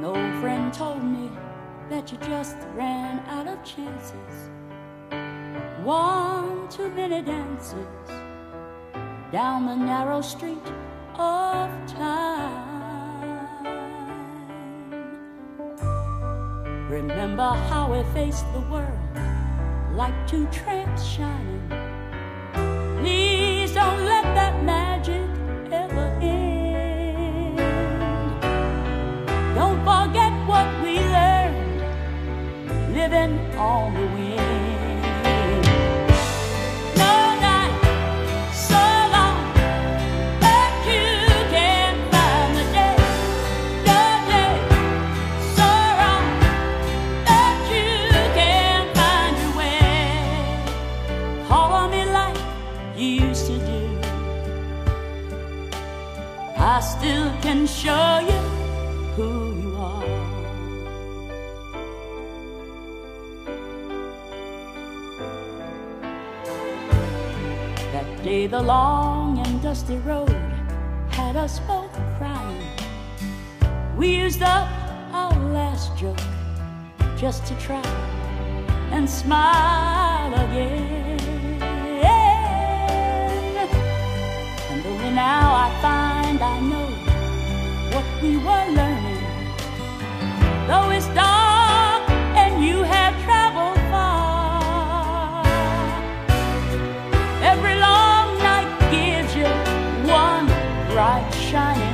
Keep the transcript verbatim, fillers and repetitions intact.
An old friend told me that you just ran out of chances, one too many dances down the narrow street of time. Remember how we faced the world like two tramps shining. Please don't let that magic ever end. Don't forget what we learned living on the wind. No night so long that you can't find the day. No day so wrong that you can't find your way. Call on me like you used to do. I still can show you who you are. That day the long and dusty road had us both crying. We used up our last joke just to try and smile again. And only now I find I know what we were learning. Though it's dark and you have traveled far, every long night gives you one bright shining